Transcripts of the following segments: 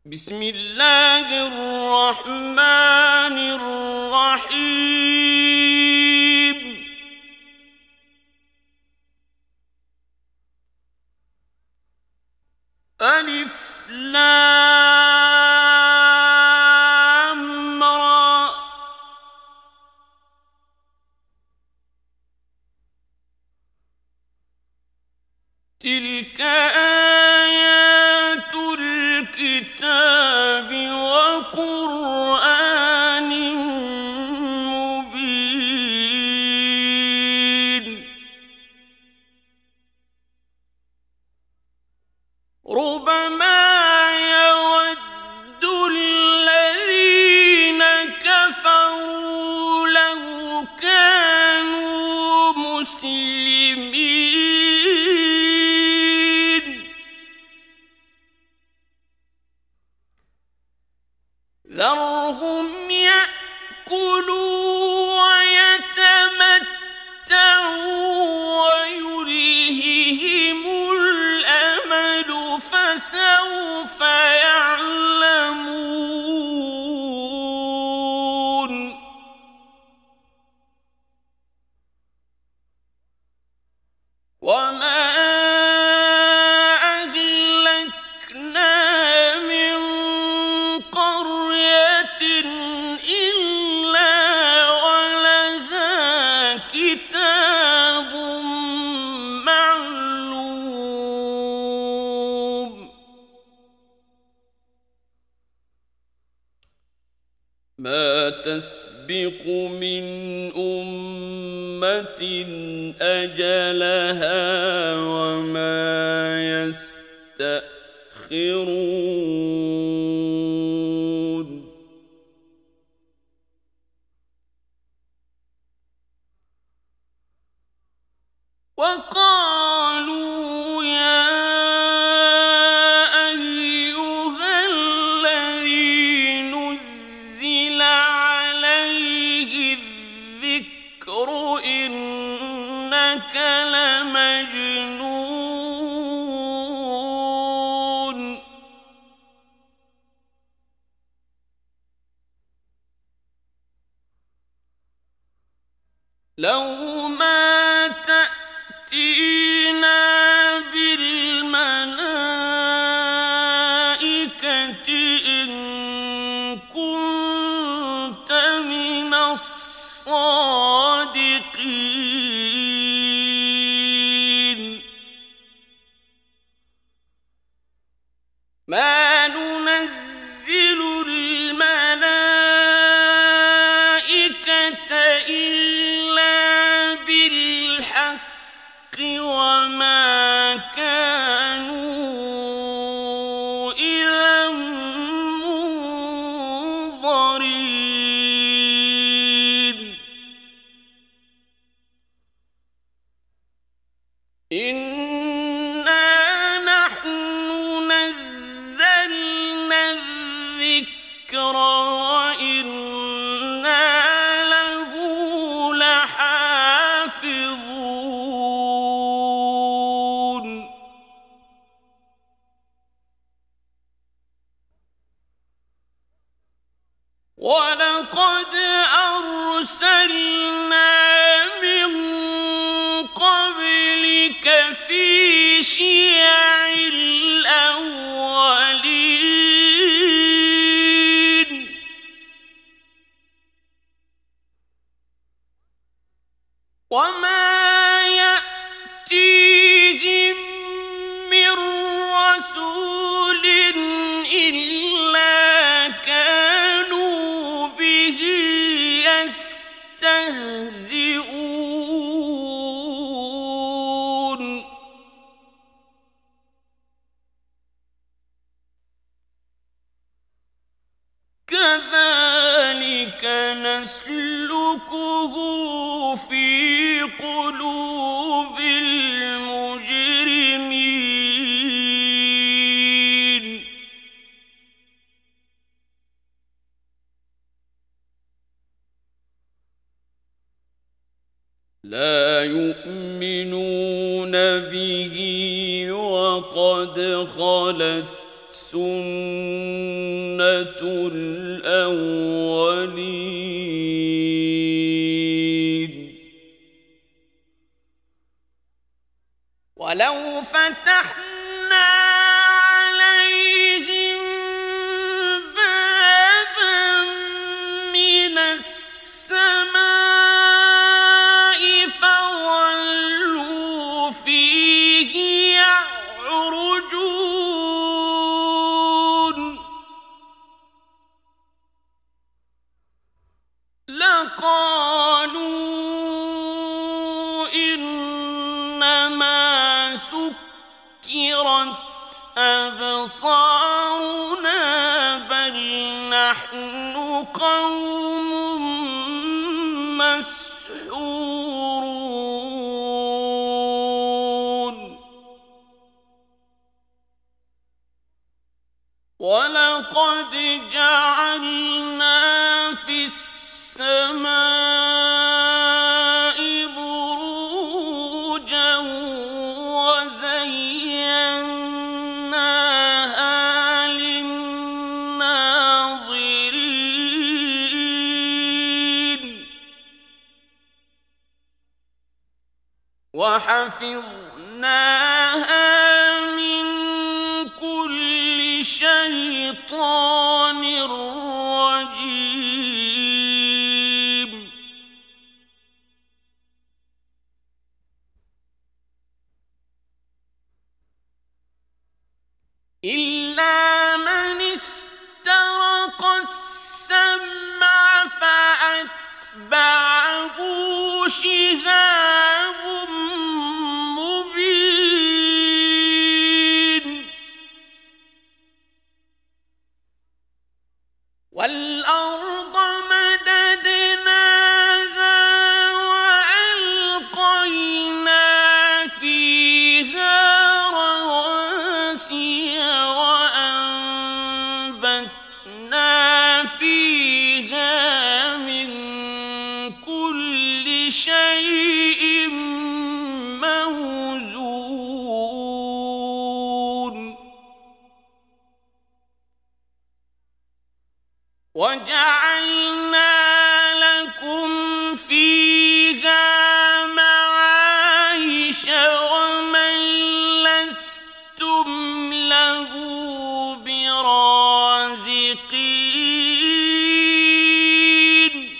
بسم الله الرحمن الرحيم ألف لام را تلك آيات الكتاب وقرآن مبين ربما يود الذين كفروا لو كانوا مسلمين ذرهم يأكلوا ويتمتعوا ويلههم الأمل فسوف يعلمون وما أهلكنا من قرية إلا ولها كتاب معلوم ما تسبق من أمة أجلها وما يستأخرون وقالوا يا أيها الذي نزل عليه الذكر إنك لمجنون لو ما تأتينا بالملائكة إن كنت من الصادقين ما ننزل الملائكة إلا بالحق وما كانوا إذا منظرين إنا نحن نزلنا الذكر وإنا له لحافظون ولقد أرسلنا من قبلك في شيع الأولين وما يأتيهم من رسول إلا كانوا به يستهزئون كذلك نسلكه في قلوب المجرمين لا يؤمنون به وقد خلت سنة الأولين ولو فتحنا عليهم بابا من السماء فظلوا فيه يعرجون لقالوا إنما سكرت أبصارنا بل نحن قوم مسحورون ولقد جعلنا في السماء بروجا وزيناها للناظرين وحفظناها من كل شيطان رجيم إلا من استرق السمع فأتبعه شهاب مبين والأرض مددناها وألقينا فيها رواسي وأنبتنا فيها من كل شيء موزون وجعلنا لكم فيها معايش ومن لستم له برازقين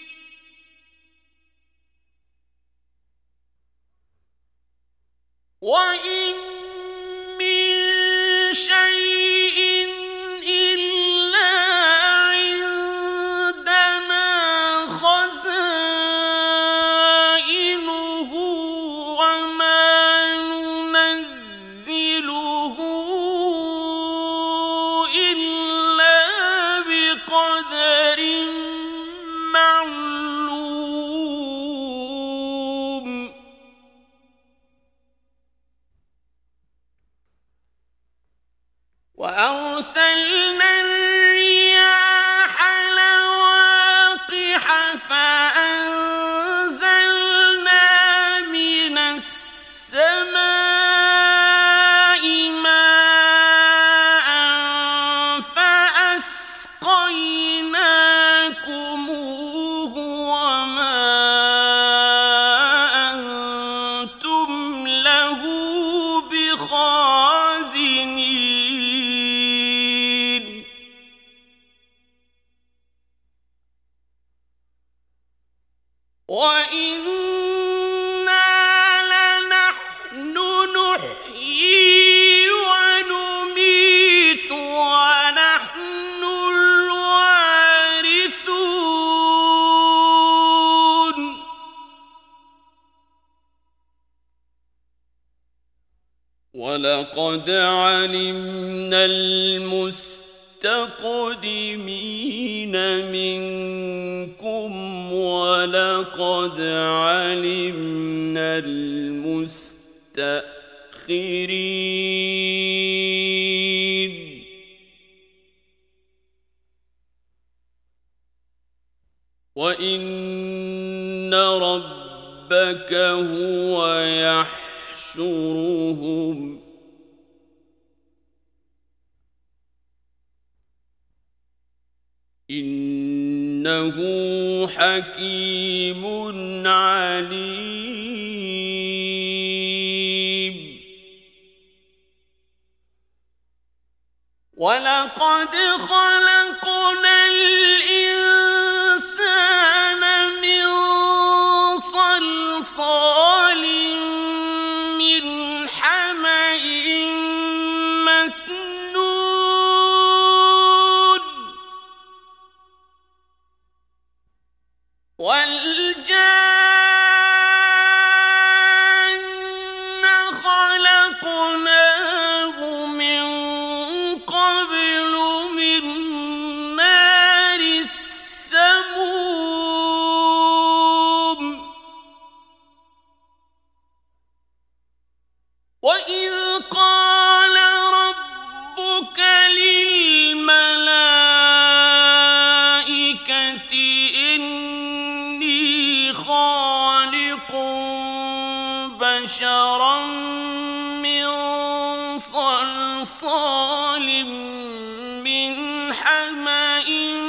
وإن من شيء إلا عندنا خزائنه وما ننزله إلا بقدر معلوم وأرسلنا الرياح لواقح فأنزلنا من السماء ماء فأسقيناكموه وما أنتم له بخازنين وإنا لنحن نحيي ونميت ونحن الوارثون ولقد علمنا المستقدمين منكم ولقد علمنا المستأخرين وإن ربك هو يحشرهم إنه حكيم عليم. ولقد خلقنا الإنسان من صلصال من حمإ مسنون والجان خلقناه من قبل من نار السموم وإذ قال ربك للملائكة إني خالق بشرا من صلصال من حمإ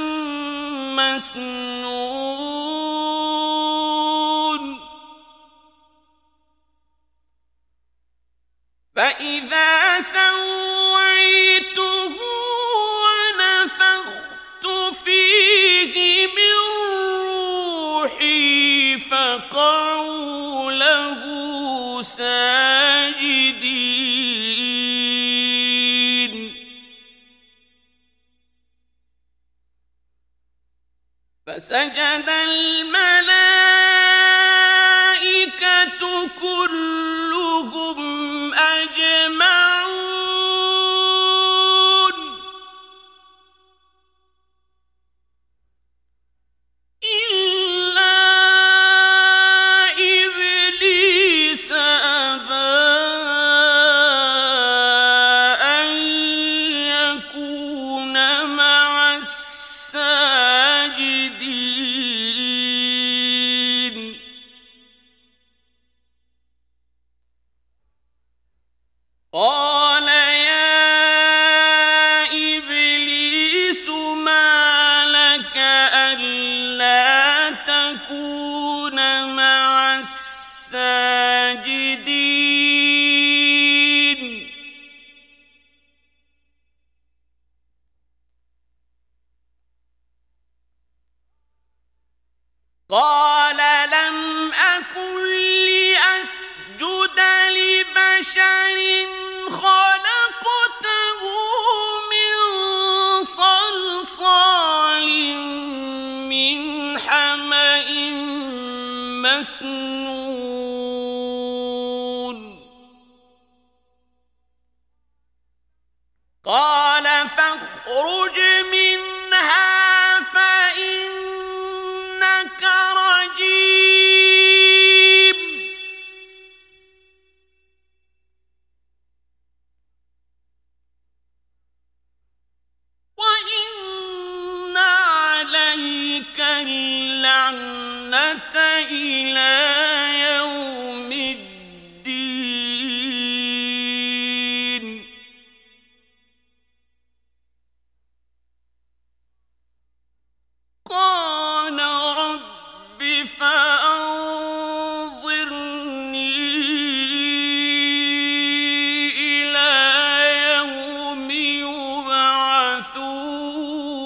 مسنون فإذا سويته ونفخت فيه من روحي فقعوا له ساجدين فسجد الملائكة كلهم أجمعون إلا إبليس أبى أن يكون مع الساجدين قال يا إبليس ما لك ألا تكون مع الساجدين قال لم أكن لأسجد لبشر خلقته من صلصال من حمإ مسنون قال فاخرج منها فإنك رجيم وإن عليك اللعنة إلى يوم الدين قال رب فأنظرني إلى يوم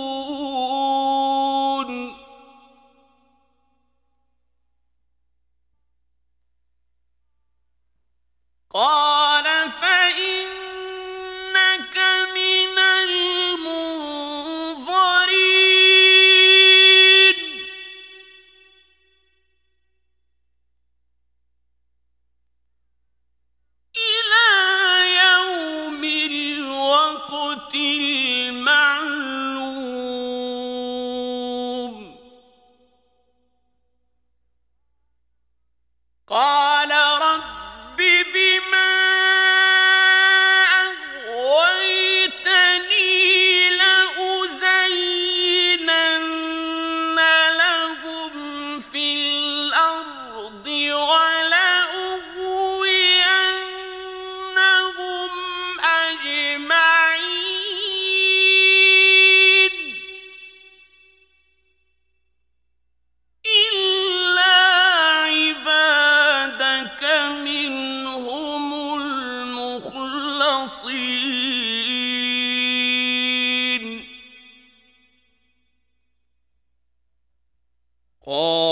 يبعثون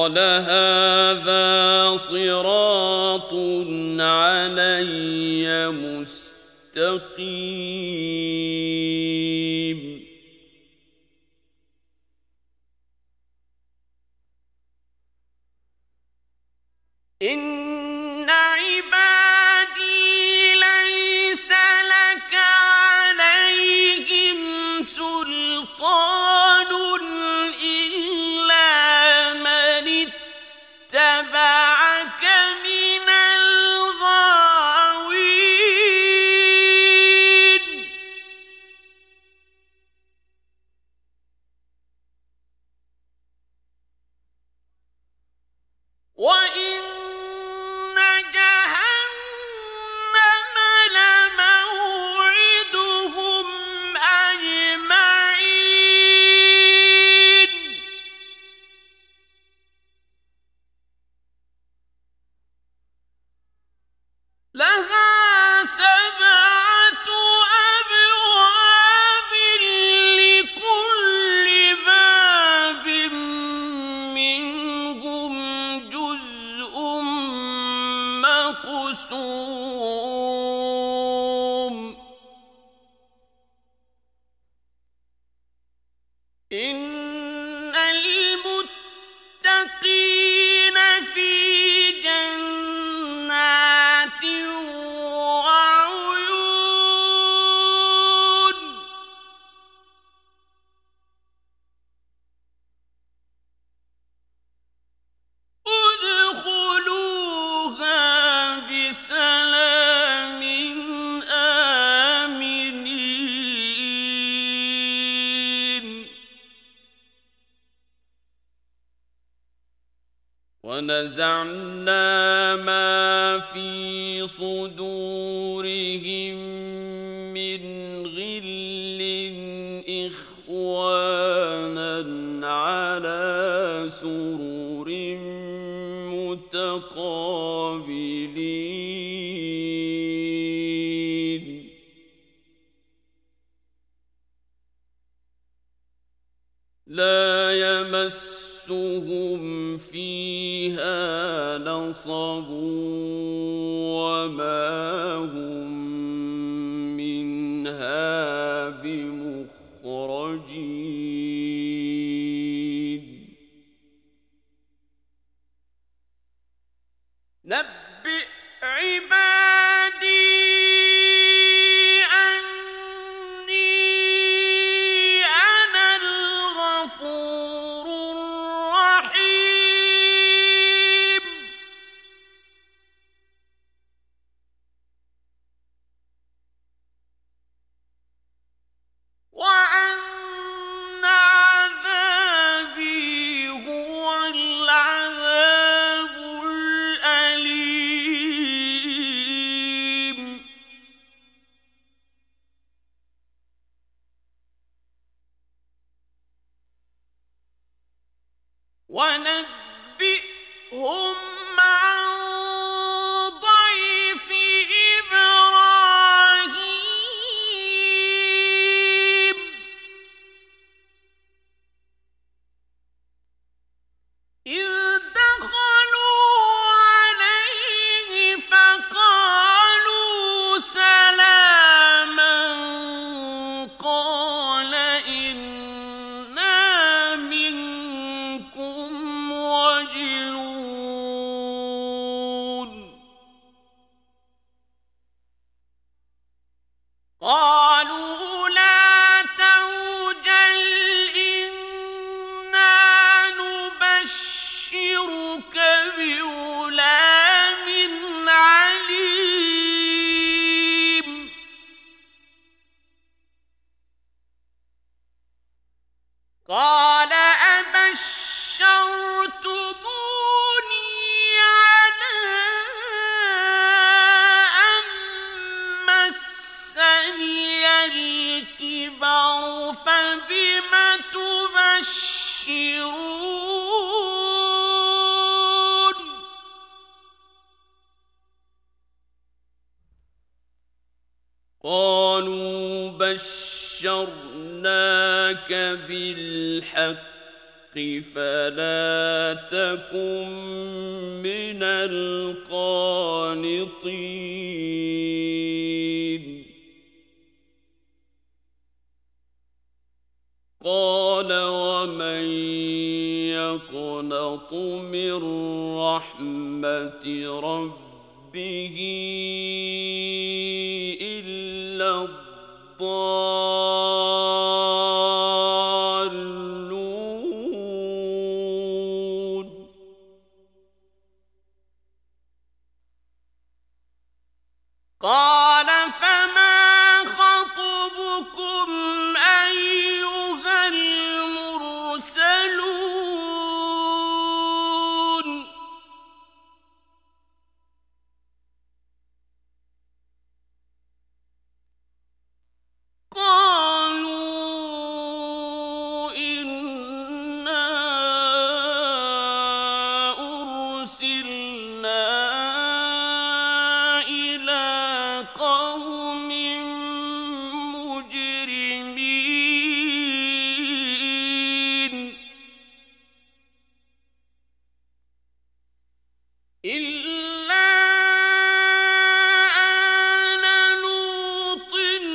قال هذا صراط علي مستقيم إن عبادي ليس لك عليهم سلطان إلا من اتبعك من الغاوين وإن جهنم لموعدهم أجمعين لها 7 أبواب لكل باب منهم جزء مقسوم إن المتقين في جنات وعيون ادخلوها بسلام آمنين ونزعنا ما في صدورهم من غل إخوانا على سرر متقابلين لا يمسهم فيها نصب وما هم منها بمخرجين نبئ عبادي أني أنا الغفور الرحيم وأن عذابي هو العذاب الأليم ونبئهم عن ضيف إبراهيم إذ دخلوا عليه فقالوا سلاما قال إنا منكم وجلون قالوا لا توجل إنا نبشرك بغلام عليم قال أبشرتموني على أن مسني الكبر فبم تبشرون قالوا بشرناك بالحق فلا تكن من القانطين. قال ومن يقنط من رحمة ربه إلا الضالون. قال فما خطبكم أيها المرسلون. قالوا إنا أرسلنا إلى قوم مجرمين إلا آل لوط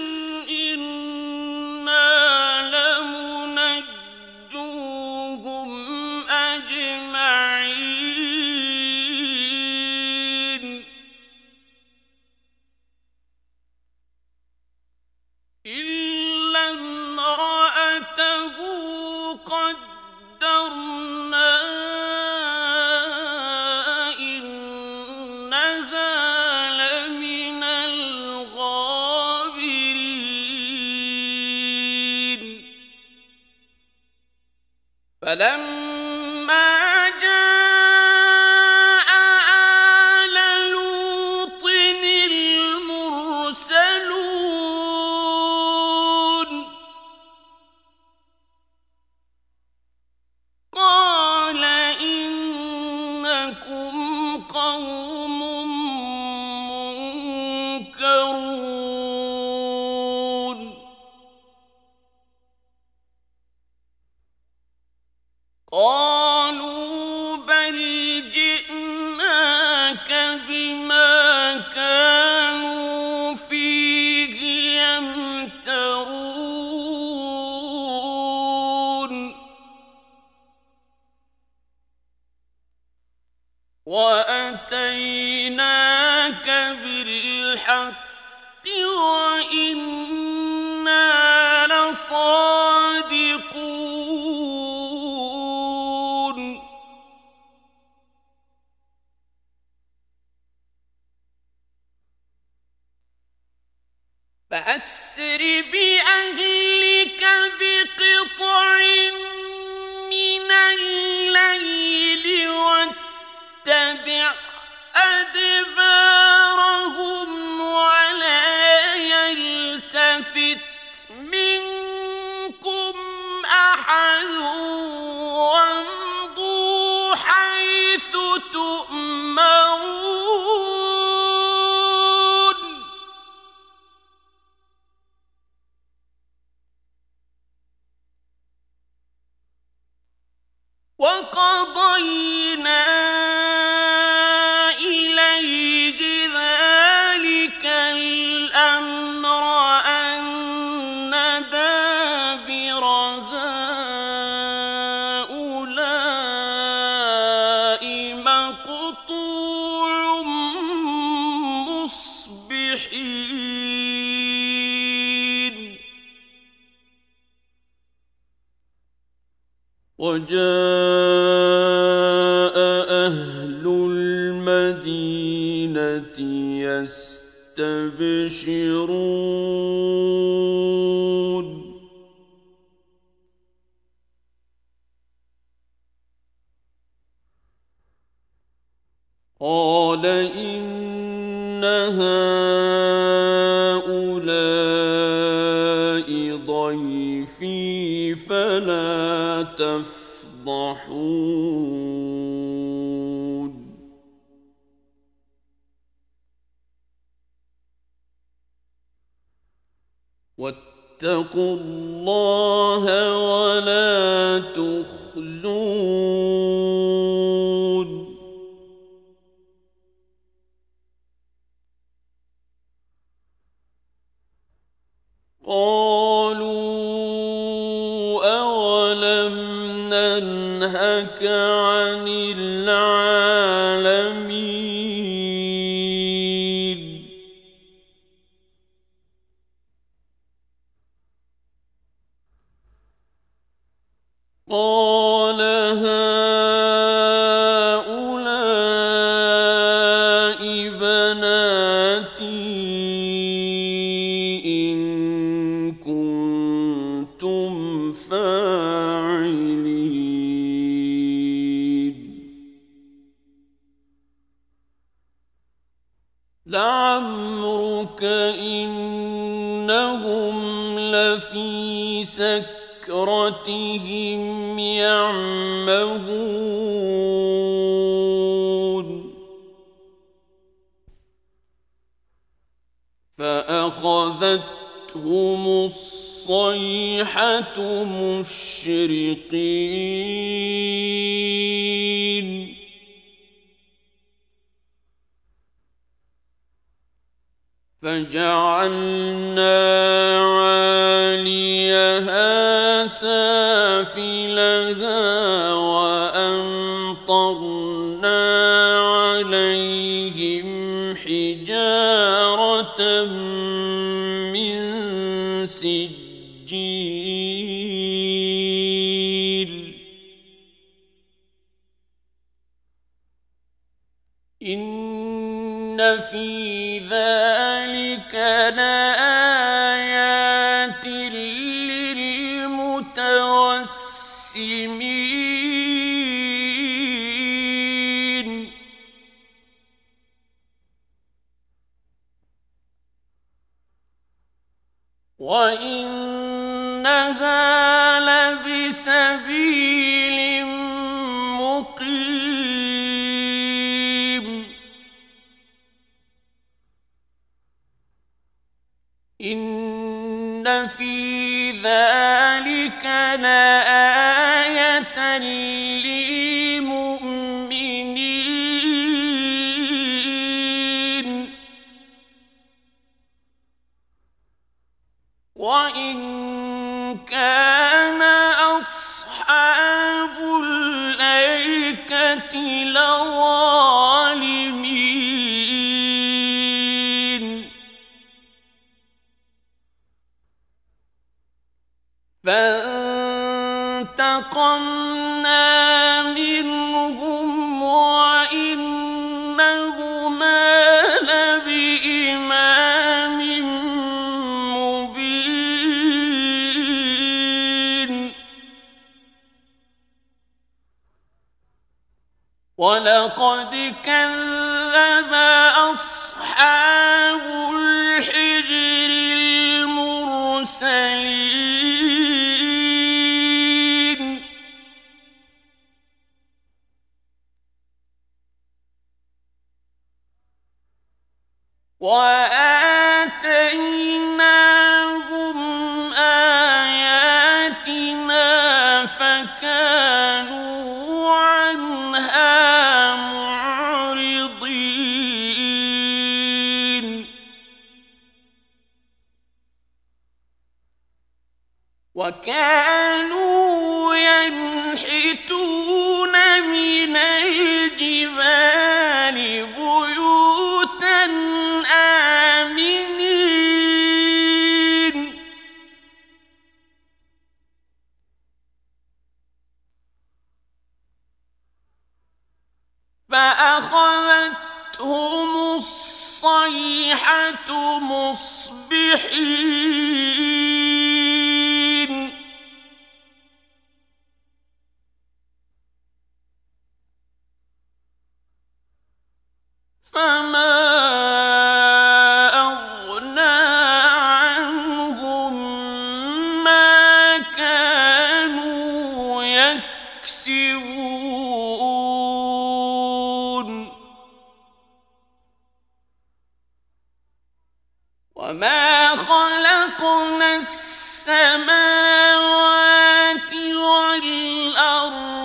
إنا لمنجوهم أجمعين إلا امرأته قدرنا إنها لمن الغابرين. فلما جاء آل لوط المرسلون قال إنكم قوم منكرون. قالوا بل جئناك بما كانوا فيه يمترون وأتيناك بالحق وإنا لصادقون. فأسر بأهلك بقطع من الليل واتبع أدبارهم ولا يلتفت منكم أحد وامضوا حيث تؤمرون. وقضينا إليه ذلك الأمر أن دابر هؤلاء مقطوع مصبحين. وجاء أهل المدينة يستبشرون. قال إن هؤلاء ضيفي فلا تفضحون. واتقوا الله ولا تخزون تخزون قالوا أولم ننهك عن العالمين قال هؤلاء بناتي إن كنتم فاعلين لعمرك إنهم لفي سكرتهم يعمهون فأخذتهم الصيحة مشرقين فجعلنا عاليها سافلها وأمطرنا عليهم حجارة من سجيل إن في ذلك لآيات للمتوسمين وإنها لبسبيل مقيم إن في ذلك لآية للمؤمنين وإن كان أصحاب الأيكة لظالمين فانتقمنا منهم وإنهما لبإمام مبين ولقد كذب أصحاب الحجر المرسلين وآتيناهم آياتنا فكانوا عنها معرضين وكانوا ينحتون من الجبال بيوتا آمنين فأخذتهم الصيحة مصبحين فما أغنى عنهم ما كانوا يكسبون وما خلقنا السماوات والأرض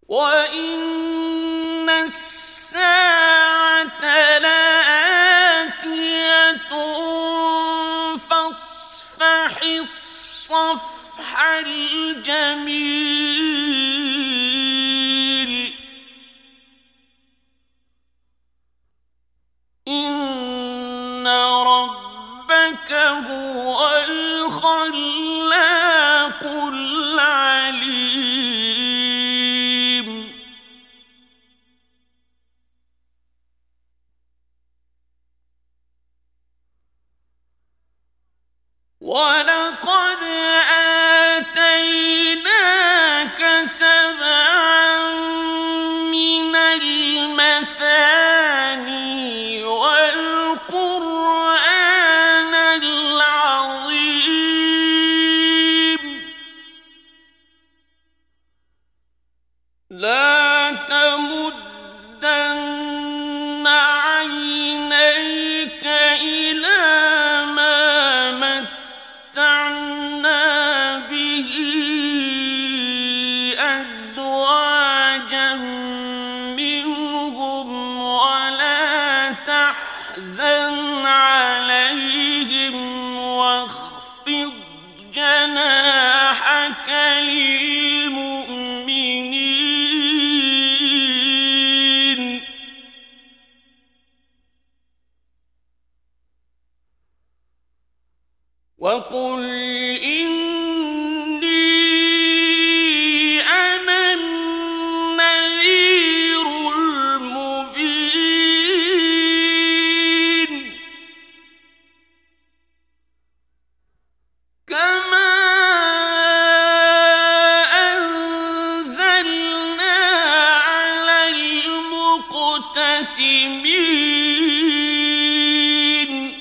وإن الساعة لآتية فاصفح الصفح الجميل إن ربك هو الخلاق العليم ولقد آتيناك سبعا من المثاني والقرآن العظيم لا تمدن عينيك إلى ما متعنا به أزواجا منهم ولا تحزن عليهم واخفض جناحك للمؤمنين وقل إني أنا النذير المبين كما أنزلنا على المقتسمين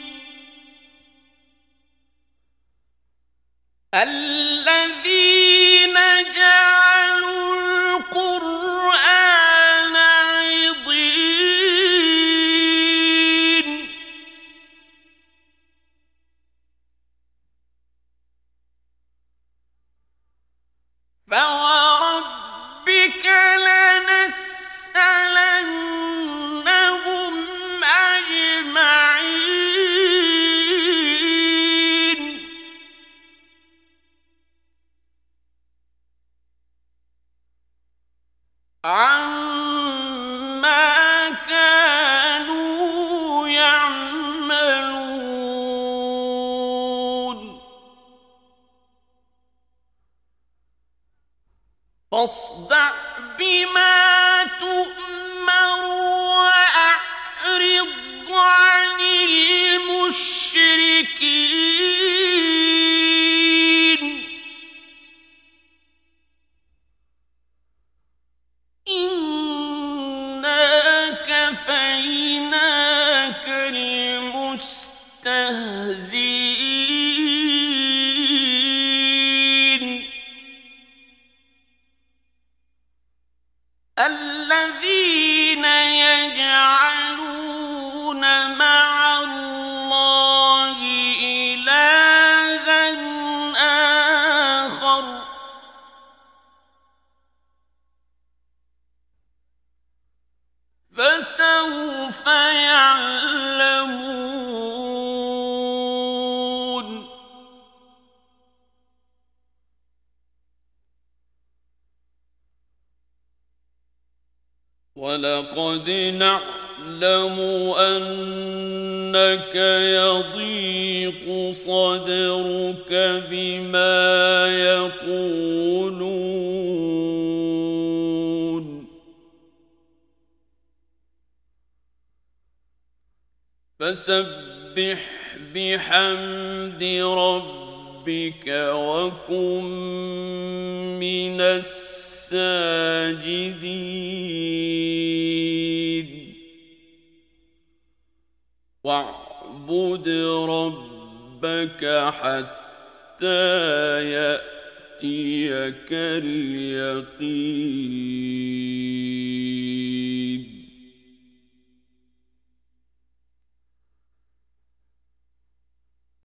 الذين جعلوا القرآن عضين فوربك لنسألنهم أجمعين عما كانوا يعملون فاصدع بما تؤمر وأعرض عن المشركين إنا كفيناك المستهزئين الذين يجعلون مع الله إلها آخر فسوف يعلمون ولقد نعلم أنك يضيق صدرك بما يقولون فسبح بحمد ربك وكن من الساجدين واعبد ربك حتى يأتيك اليقين